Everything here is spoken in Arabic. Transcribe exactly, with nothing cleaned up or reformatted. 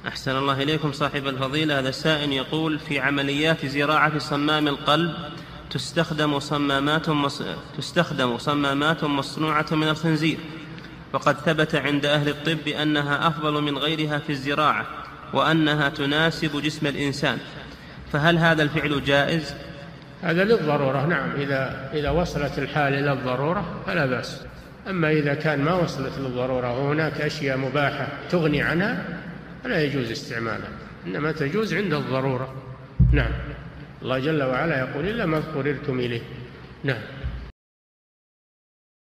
أحسن الله إليكم صاحب الفضيلة. هذا السائل يقول: في عمليات زراعة صمام القلب تستخدم صمامات مص... تستخدم صمامات مصنوعة من الخنزير، وقد ثبت عند أهل الطب أنها أفضل من غيرها في الزراعة وأنها تناسب جسم الإنسان، فهل هذا الفعل جائز؟ هذا للضرورة، نعم، إذا, إذا وصلت الحال إلى الضرورة فلا بأس. أما إذا كان ما وصلت للضرورة وهناك أشياء مباحة تغني عنها فلا يجوز استعمالها، إنما تجوز عند الضرورة. نعم، الله جل وعلا يقول: إلا ما اضطررتم إليه. نعم.